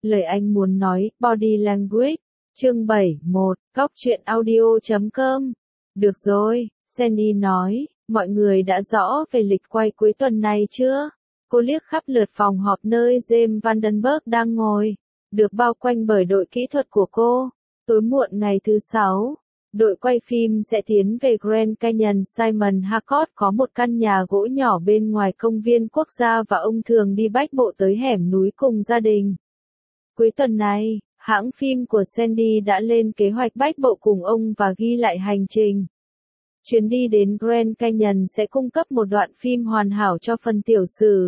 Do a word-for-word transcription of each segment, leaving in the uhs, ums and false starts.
Lời anh muốn nói, Body Language, chương bảy một, góc truyện audio chấm com. Được rồi, Sandy nói, mọi người đã rõ về lịch quay cuối tuần này chưa? Cô liếc khắp lượt phòng họp nơi James Vandenberg đang ngồi, được bao quanh bởi đội kỹ thuật của cô. Tối muộn ngày thứ sáu, đội quay phim sẽ tiến về Grand Canyon. Simon Harcourt có một căn nhà gỗ nhỏ bên ngoài công viên quốc gia và ông thường đi bách bộ tới hẻm núi cùng gia đình. Cuối tuần này, hãng phim của Sandy đã lên kế hoạch bách bộ cùng ông và ghi lại hành trình. Chuyến đi đến Grand Canyon sẽ cung cấp một đoạn phim hoàn hảo cho phần tiểu sử.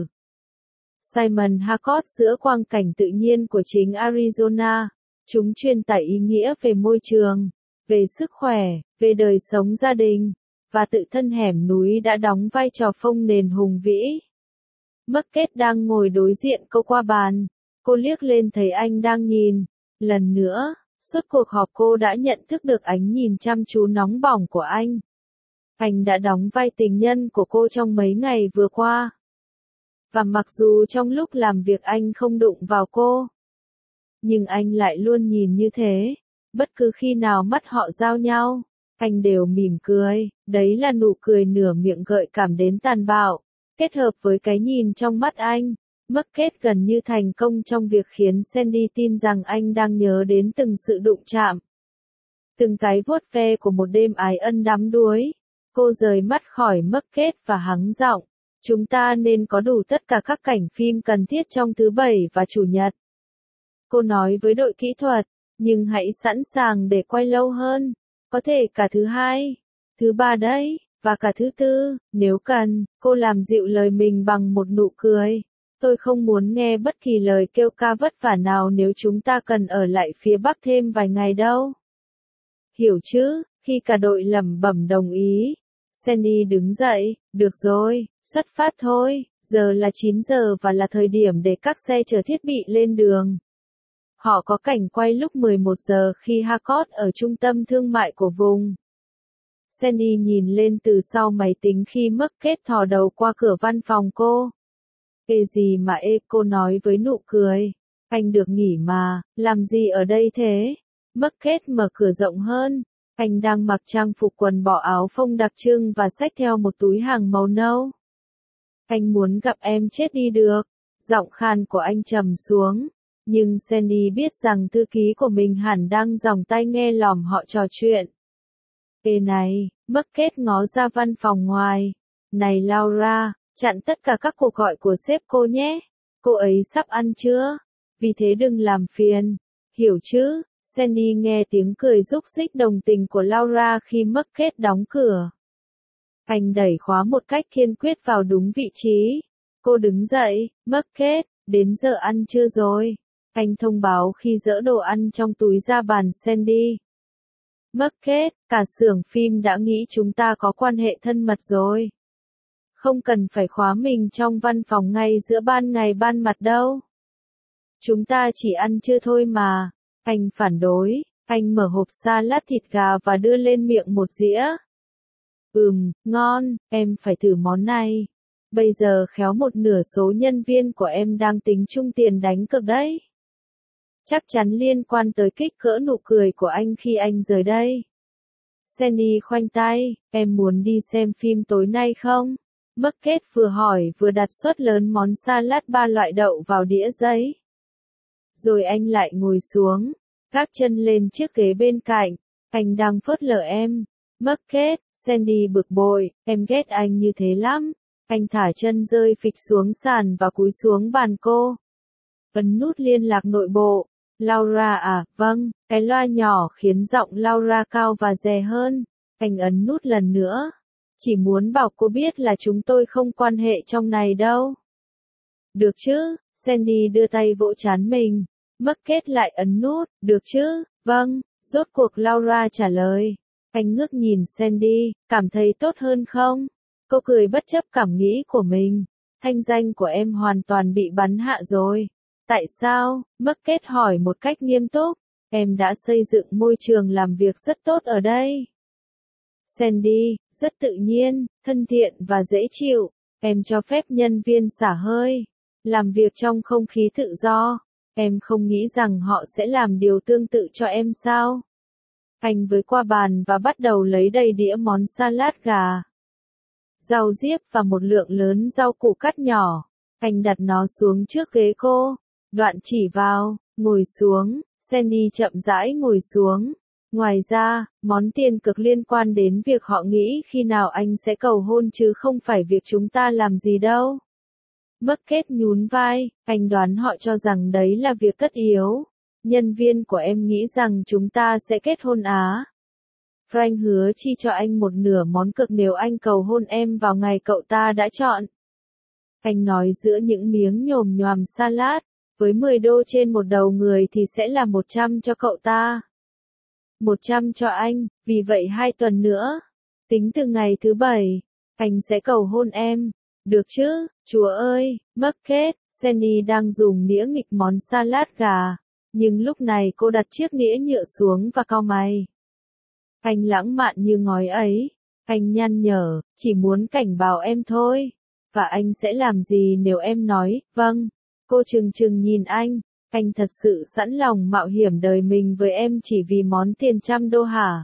Simon Harcourt giữa quang cảnh tự nhiên của chính Arizona, chúng truyền tải ý nghĩa về môi trường, về sức khỏe, về đời sống gia đình, và tự thân hẻm núi đã đóng vai trò phông nền hùng vĩ. Bucket đang ngồi đối diện cô qua bàn. Cô liếc lên thấy anh đang nhìn. Lần nữa, suốt cuộc họp cô đã nhận thức được ánh nhìn chăm chú nóng bỏng của anh. Anh đã đóng vai tình nhân của cô trong mấy ngày vừa qua. Và mặc dù trong lúc làm việc anh không đụng vào cô, nhưng anh lại luôn nhìn như thế. Bất cứ khi nào mắt họ giao nhau, anh đều mỉm cười. Đấy là nụ cười nửa miệng gợi cảm đến tàn bạo, kết hợp với cái nhìn trong mắt anh. Bucket gần như thành công trong việc khiến Sandy tin rằng anh đang nhớ đến từng sự đụng chạm, từng cái vuốt ve của một đêm ái ân đắm đuối. Cô rời mắt khỏi Bucket và hắng giọng, chúng ta nên có đủ tất cả các cảnh phim cần thiết trong thứ bảy và chủ nhật. Cô nói với đội kỹ thuật, nhưng hãy sẵn sàng để quay lâu hơn, có thể cả thứ hai, thứ ba đấy, và cả thứ tư, nếu cần. Cô làm dịu lời mình bằng một nụ cười. Tôi không muốn nghe bất kỳ lời kêu ca vất vả nào nếu chúng ta cần ở lại phía Bắc thêm vài ngày đâu. Hiểu chứ? Khi cả đội lẩm bẩm đồng ý, Sandy đứng dậy, được rồi, xuất phát thôi, giờ là chín giờ và là thời điểm để các xe chở thiết bị lên đường. Họ có cảnh quay lúc mười một giờ khi Harcourt ở trung tâm thương mại của vùng. Sandy nhìn lên từ sau máy tính khi Bucket thò đầu qua cửa văn phòng cô. Ê gì mà ê, cô nói với nụ cười. Anh được nghỉ mà, làm gì ở đây thế? Bucket mở cửa rộng hơn. Anh đang mặc trang phục quần bò áo phông đặc trưng và xách theo một túi hàng màu nâu. Anh muốn gặp em chết đi được. Giọng khan của anh trầm xuống. Nhưng Sandy biết rằng thư ký của mình hẳn đang giòng tai nghe lỏm họ trò chuyện. Ê này, Bucket ngó ra văn phòng ngoài. Này Laura, chặn tất cả các cuộc gọi của sếp cô nhé. Cô ấy sắp ăn chưa? Vì thế đừng làm phiền. Hiểu chứ? Sandy nghe tiếng cười rúc rích đồng tình của Laura khi Bucket đóng cửa. Anh đẩy khóa một cách kiên quyết vào đúng vị trí. Cô đứng dậy, Bucket, đến giờ ăn trưa rồi. Anh thông báo khi dỡ đồ ăn trong túi ra bàn Sandy. Bucket, cả xưởng phim đã nghĩ chúng ta có quan hệ thân mật rồi. Không cần phải khóa mình trong văn phòng ngay giữa ban ngày ban mặt đâu. Chúng ta chỉ ăn trưa thôi mà. Anh phản đối. Anh mở hộp salad thịt gà và đưa lên miệng một dĩa. Ừm, ngon, em phải thử món này. Bây giờ khéo một nửa số nhân viên của em đang tính chung tiền đánh cược đấy. Chắc chắn liên quan tới kích cỡ nụ cười của anh khi anh rời đây. Sandy khoanh tay, em muốn đi xem phim tối nay không? Bucket vừa hỏi vừa đặt suất lớn món salad ba loại đậu vào đĩa giấy. Rồi anh lại ngồi xuống, gác chân lên chiếc ghế bên cạnh. Anh đang phớt lờ em. Bucket, Sandy bực bội, em ghét anh như thế lắm. Anh thả chân rơi phịch xuống sàn và cúi xuống bàn cô. Ấn nút liên lạc nội bộ. Laura à, vâng, cái loa nhỏ khiến giọng Laura cao và dè hơn. Anh ấn nút lần nữa. Chỉ muốn bảo cô biết là chúng tôi không quan hệ trong này đâu. Được chứ? Sandy đưa tay vỗ trán mình. Bucket lại ấn nút. Được chứ? Vâng, rốt cuộc Laura trả lời. Anh ngước nhìn Sandy, cảm thấy tốt hơn không? Cô cười bất chấp cảm nghĩ của mình. Thanh danh của em hoàn toàn bị bắn hạ rồi. Tại sao? Bucket hỏi một cách nghiêm túc. Em đã xây dựng môi trường làm việc rất tốt ở đây. Sandy, rất tự nhiên, thân thiện và dễ chịu. Em cho phép nhân viên xả hơi, làm việc trong không khí tự do. Em không nghĩ rằng họ sẽ làm điều tương tự cho em sao? Anh với qua bàn và bắt đầu lấy đầy đĩa món salad gà, rau diếp và một lượng lớn rau củ cắt nhỏ. Anh đặt nó xuống trước ghế cô. Đoạn chỉ vào, ngồi xuống. Sandy chậm rãi ngồi xuống. Ngoài ra, món tiền cực liên quan đến việc họ nghĩ khi nào anh sẽ cầu hôn chứ không phải việc chúng ta làm gì đâu. Bucket nhún vai, anh đoán họ cho rằng đấy là việc tất yếu. Nhân viên của em nghĩ rằng chúng ta sẽ kết hôn á. Frank hứa chi cho anh một nửa món cược nếu anh cầu hôn em vào ngày cậu ta đã chọn. Anh nói giữa những miếng nhồm nhoàm salad, với mười đô trên một đầu người thì sẽ là một trăm cho cậu ta. một trăm cho anh, vì vậy hai tuần nữa, tính từ ngày thứ bảy, anh sẽ cầu hôn em. Được chứ, chúa ơi, Bucket, Sandy đang dùng nĩa nghịch món salad gà, nhưng lúc này cô đặt chiếc nĩa nhựa xuống và cau mày. Anh lãng mạn như ngói ấy, anh nhăn nhở, chỉ muốn cảnh báo em thôi, và anh sẽ làm gì nếu em nói, vâng. Cô trừng trừng nhìn anh, anh thật sự sẵn lòng mạo hiểm đời mình với em chỉ vì món tiền trăm đô hả?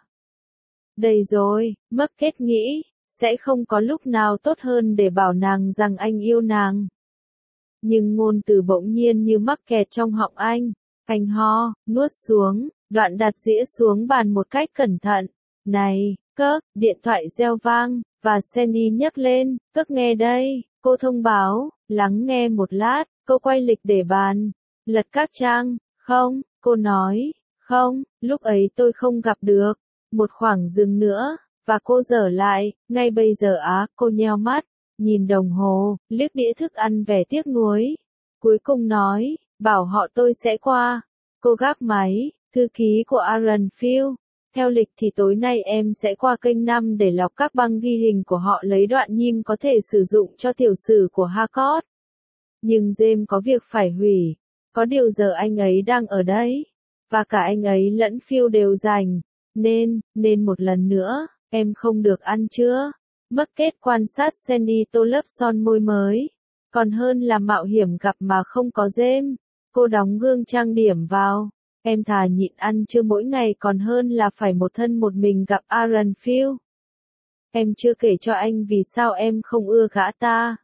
Đây rồi, Bucket nghĩ, sẽ không có lúc nào tốt hơn để bảo nàng rằng anh yêu nàng. Nhưng ngôn từ bỗng nhiên như mắc kẹt trong họng anh, anh ho, nuốt xuống, đoạn đặt dĩa xuống bàn một cách cẩn thận. Này, Kirk, điện thoại reo vang, và Sandy nhấc lên, Kirk nghe đây, cô thông báo, lắng nghe một lát, cô quay lịch để bàn, lật các trang, không, cô nói, không, lúc ấy tôi không gặp được, một khoảng dừng nữa, và cô dở lại, ngay bây giờ á, cô nheo mắt, nhìn đồng hồ, liếc đĩa thức ăn vẻ tiếc nuối, cuối cùng nói, bảo họ tôi sẽ qua, cô gác máy, thư ký của Aaron Field. Theo lịch thì tối nay em sẽ qua kênh năm để lọc các băng ghi hình của họ lấy đoạn nhím có thể sử dụng cho tiểu sử của Harcourt. Nhưng James có việc phải hủy. Có điều giờ anh ấy đang ở đấy. Và cả anh ấy lẫn Phil đều rảnh. Nên, nên một lần nữa, em không được ăn chưa? Bucket quan sát Sandy tô lớp son môi mới. Còn hơn là mạo hiểm gặp mà không có James. Cô đóng gương trang điểm vào. Em thà nhịn ăn trưa mỗi ngày còn hơn là phải một thân một mình gặp Aaron Field. Em chưa kể cho anh vì sao em không ưa gã ta.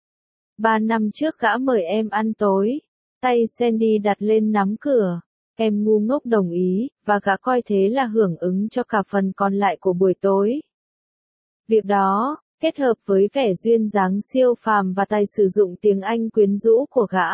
Ba năm trước gã mời em ăn tối. Tay Sandy đặt lên nắm cửa. Em ngu ngốc đồng ý, và gã coi thế là hưởng ứng cho cả phần còn lại của buổi tối. Việc đó, kết hợp với vẻ duyên dáng siêu phàm và tài sử dụng tiếng Anh quyến rũ của gã,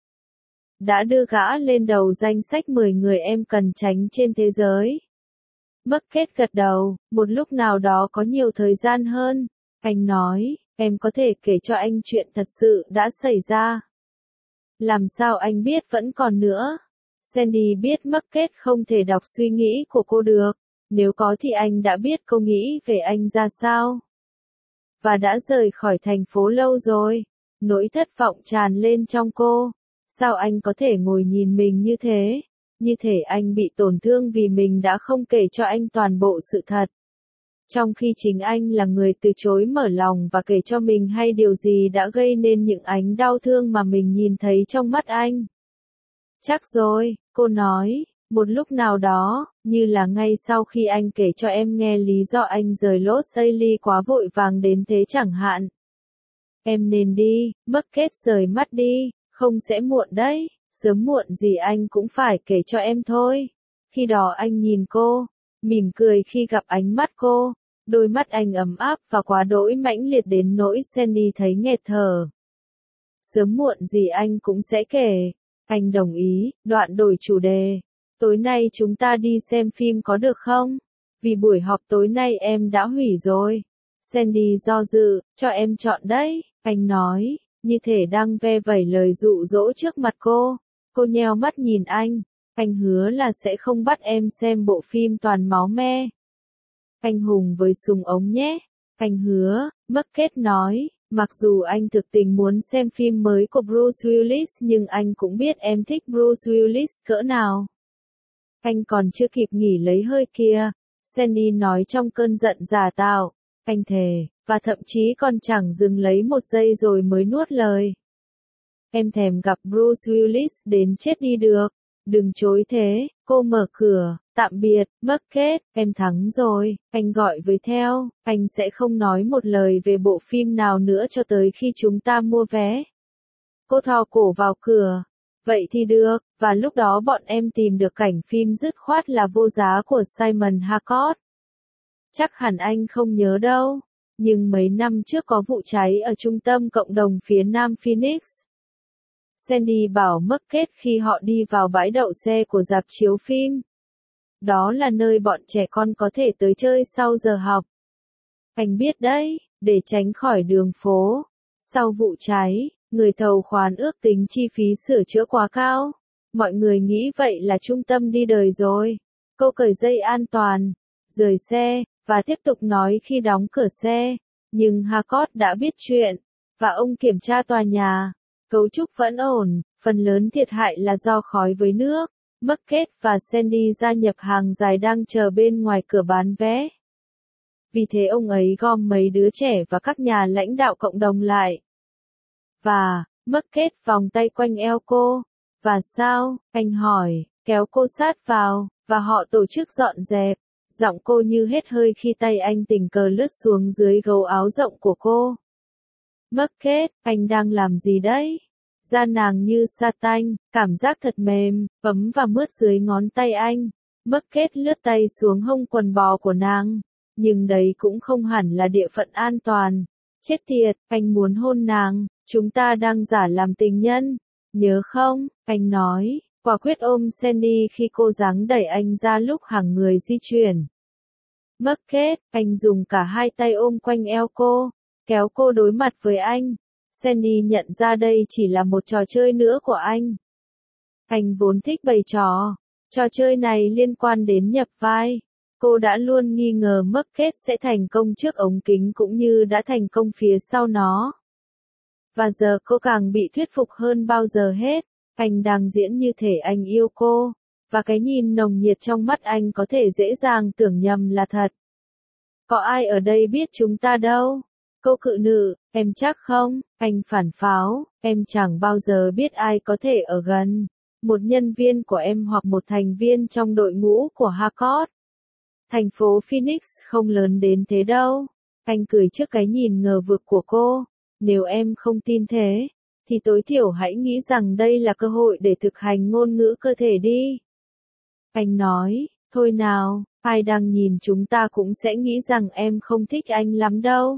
đã đưa gã lên đầu danh sách mười người em cần tránh trên thế giới. Bucket gật đầu, một lúc nào đó có nhiều thời gian hơn, anh nói, em có thể kể cho anh chuyện thật sự đã xảy ra. Làm sao anh biết vẫn còn nữa? Sandy biết Bucket không thể đọc suy nghĩ của cô được, nếu có thì anh đã biết cô nghĩ về anh ra sao. Và đã rời khỏi thành phố lâu rồi, nỗi thất vọng tràn lên trong cô. Sao anh có thể ngồi nhìn mình như thế? Như thể anh bị tổn thương vì mình đã không kể cho anh toàn bộ sự thật. Trong khi chính anh là người từ chối mở lòng và kể cho mình hay điều gì đã gây nên những ánh đau thương mà mình nhìn thấy trong mắt anh. Chắc rồi, cô nói, một lúc nào đó, như là ngay sau khi anh kể cho em nghe lý do anh rời Los Angeles quá vội vàng đến thế chẳng hạn. Em nên đi, Bucket rời mắt đi. Không sẽ muộn đấy, sớm muộn gì anh cũng phải kể cho em thôi. Khi đó anh nhìn cô, mỉm cười khi gặp ánh mắt cô, đôi mắt anh ấm áp và quá đỗi mãnh liệt đến nỗi Sandy thấy nghẹt thở. Sớm muộn gì anh cũng sẽ kể. Anh đồng ý, đoạn đổi chủ đề. Tối nay chúng ta đi xem phim có được không? Vì buổi họp tối nay em đã hủy rồi. Sandy do dự, cho em chọn đấy, anh nói. Như thể đang ve vẩy lời dụ dỗ trước mặt cô. Cô nheo mắt nhìn anh. Anh hứa là sẽ không bắt em xem bộ phim toàn máu me. Anh hùng với súng ống nhé. Anh hứa, Bucket nói. Mặc dù anh thực tình muốn xem phim mới của Bruce Willis nhưng anh cũng biết em thích Bruce Willis cỡ nào. Anh còn chưa kịp nghỉ lấy hơi kia. Sandy nói trong cơn giận giả tạo. Anh thề. Và thậm chí còn chẳng dừng lấy một giây rồi mới nuốt lời. em thèm gặp Bruce Willis đến chết đi được. Đừng chối thế, cô mở cửa, tạm biệt, Bucket, em thắng rồi, anh gọi với theo, anh sẽ không nói một lời về bộ phim nào nữa cho tới khi chúng ta mua vé. Cô thò cổ vào cửa, vậy thì được, và lúc đó bọn em tìm được cảnh phim dứt khoát là vô giá của Simon Harcourt. Chắc hẳn anh không nhớ đâu, nhưng mấy năm trước có vụ cháy ở trung tâm cộng đồng phía nam Phoenix. Sandy bảo Bucket khi họ đi vào bãi đậu xe của rạp chiếu phim. Đó là nơi bọn trẻ con có thể tới chơi sau giờ học. Anh biết đấy, để tránh khỏi đường phố. Sau vụ cháy, người thầu khoán ước tính chi phí sửa chữa quá cao. Mọi người nghĩ vậy là trung tâm đi đời rồi. Cô cởi dây an toàn, rời xe, và tiếp tục nói khi đóng cửa xe. Nhưng Harcourt đã biết chuyện, và ông kiểm tra tòa nhà. Cấu trúc vẫn ổn, phần lớn thiệt hại là do khói với nước. Bucket và Sandy gia nhập hàng dài đang chờ bên ngoài cửa bán vé. Vì thế ông ấy gom mấy đứa trẻ và các nhà lãnh đạo cộng đồng lại. Và, Bucket vòng tay quanh eo cô. Và sao, anh hỏi, kéo cô sát vào, và họ tổ chức dọn dẹp. Giọng cô như hết hơi khi tay anh tình cờ lướt xuống dưới gấu áo rộng của cô. Bucket, anh đang làm gì đấy? Da nàng như sa tanh, cảm giác thật mềm, ấm và mướt dưới ngón tay anh. Bucket lướt tay xuống hông quần bò của nàng. Nhưng đấy cũng không hẳn là địa phận an toàn. Chết tiệt, anh muốn hôn nàng, chúng ta đang giả làm tình nhân. Nhớ không, anh nói, quả quyết ôm Sandy khi cô giáng đẩy anh ra lúc hàng người di chuyển. Bucket, anh dùng cả hai tay ôm quanh eo cô, kéo cô đối mặt với anh. Sandy nhận ra đây chỉ là một trò chơi nữa của anh. Anh vốn thích bày trò. Trò chơi này liên quan đến nhập vai. Cô đã luôn nghi ngờ Bucket sẽ thành công trước ống kính cũng như đã thành công phía sau nó. Và giờ cô càng bị thuyết phục hơn bao giờ hết. Anh đang diễn như thể anh yêu cô. Và cái nhìn nồng nhiệt trong mắt anh có thể dễ dàng tưởng nhầm là thật. Có ai ở đây biết chúng ta đâu? Cô cự nữ, em chắc không? Anh phản pháo, em chẳng bao giờ biết ai có thể ở gần. Một nhân viên của em hoặc một thành viên trong đội ngũ của Harcourt. Thành phố Phoenix không lớn đến thế đâu. Anh cười trước cái nhìn ngờ vực của cô. Nếu em không tin thế, thì tối thiểu hãy nghĩ rằng đây là cơ hội để thực hành ngôn ngữ cơ thể đi. Anh nói, thôi nào, ai đang nhìn chúng ta cũng sẽ nghĩ rằng em không thích anh lắm đâu.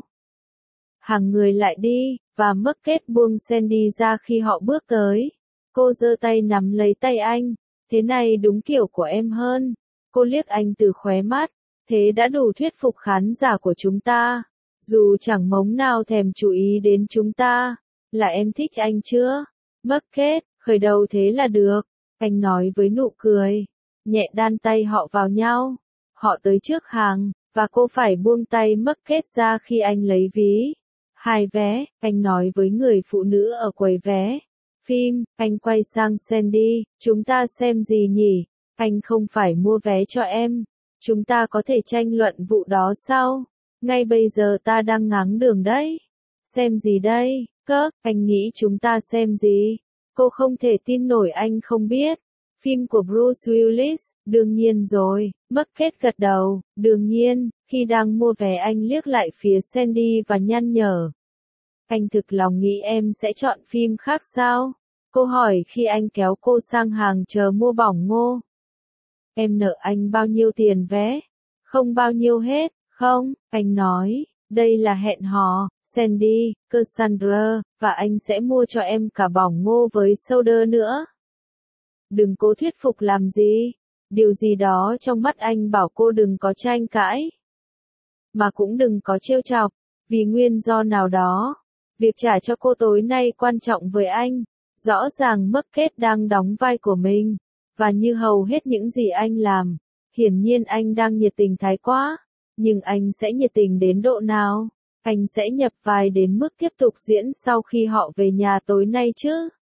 Hàng người lại đi, và Bucket buông Sandy ra khi họ bước tới. Cô giơ tay nắm lấy tay anh, thế này đúng kiểu của em hơn. Cô liếc anh từ khóe mắt, thế đã đủ thuyết phục khán giả của chúng ta. Dù chẳng mống nào thèm chú ý đến chúng ta, là em thích anh chưa? Bucket, khởi đầu thế là được, anh nói với nụ cười, nhẹ đan tay họ vào nhau. Họ tới trước hàng, và cô phải buông tay Bucket ra khi anh lấy ví. Hai vé, anh nói với người phụ nữ ở quầy vé. Phim, anh quay sang Sandy, chúng ta xem gì nhỉ? Anh không phải mua vé cho em. Chúng ta có thể tranh luận vụ đó sau. Ngay bây giờ ta đang ngáng đường đấy. Xem gì đây? Cơ, anh nghĩ chúng ta xem gì? Cô không thể tin nổi anh không biết. Phim của Bruce Willis, đương nhiên rồi. Bucket gật đầu, đương nhiên. Khi đang mua vé anh liếc lại phía Sandy và nhăn nhở. Anh thực lòng nghĩ em sẽ chọn phim khác sao? Cô hỏi khi anh kéo cô sang hàng chờ mua bỏng ngô. Em nợ anh bao nhiêu tiền vé? Không bao nhiêu hết, không, anh nói, đây là hẹn hò, Sandy, Cassandra, và anh sẽ mua cho em cả bỏng ngô với soda nữa. Đừng cố thuyết phục làm gì, điều gì đó trong mắt anh bảo cô đừng có tranh cãi. Mà cũng đừng có trêu chọc, vì nguyên do nào đó. Việc trả cho cô tối nay quan trọng với anh. Rõ ràng Bucket đang đóng vai của mình. Và như hầu hết những gì anh làm, hiển nhiên anh đang nhiệt tình thái quá. Nhưng anh sẽ nhiệt tình đến độ nào? Anh sẽ nhập vai đến mức tiếp tục diễn sau khi họ về nhà tối nay chứ?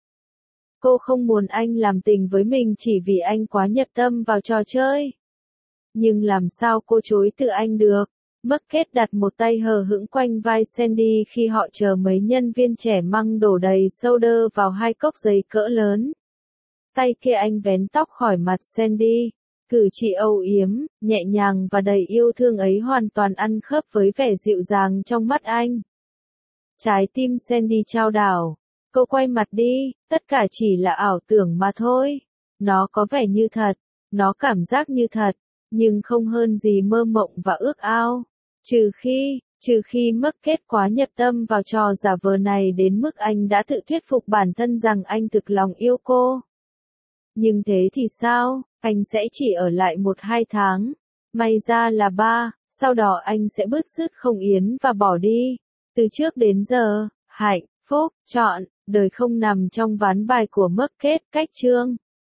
Cô không muốn anh làm tình với mình chỉ vì anh quá nhập tâm vào trò chơi. Nhưng làm sao cô chối từ anh được? Market đặt một tay hờ hững quanh vai Sandy khi họ chờ mấy nhân viên trẻ mang đổ đầy soda vào hai cốc giấy cỡ lớn. Tay kia anh vén tóc khỏi mặt Sandy. Cử chỉ âu yếm, nhẹ nhàng và đầy yêu thương ấy hoàn toàn ăn khớp với vẻ dịu dàng trong mắt anh. Trái tim Sandy chao đảo. Cô quay mặt đi, tất cả chỉ là ảo tưởng mà thôi. Nó có vẻ như thật, nó cảm giác như thật, nhưng không hơn gì mơ mộng và ước ao. Trừ khi, trừ khi Market quá nhập tâm vào trò giả vờ này đến mức anh đã tự thuyết phục bản thân rằng anh thực lòng yêu cô. Nhưng thế thì sao, anh sẽ chỉ ở lại một hai tháng. May ra là ba, sau đó anh sẽ bứt rứt không yến và bỏ đi. Từ trước đến giờ, hạnh phúc, chọn, đời không nằm trong ván bài của Market. Cách chương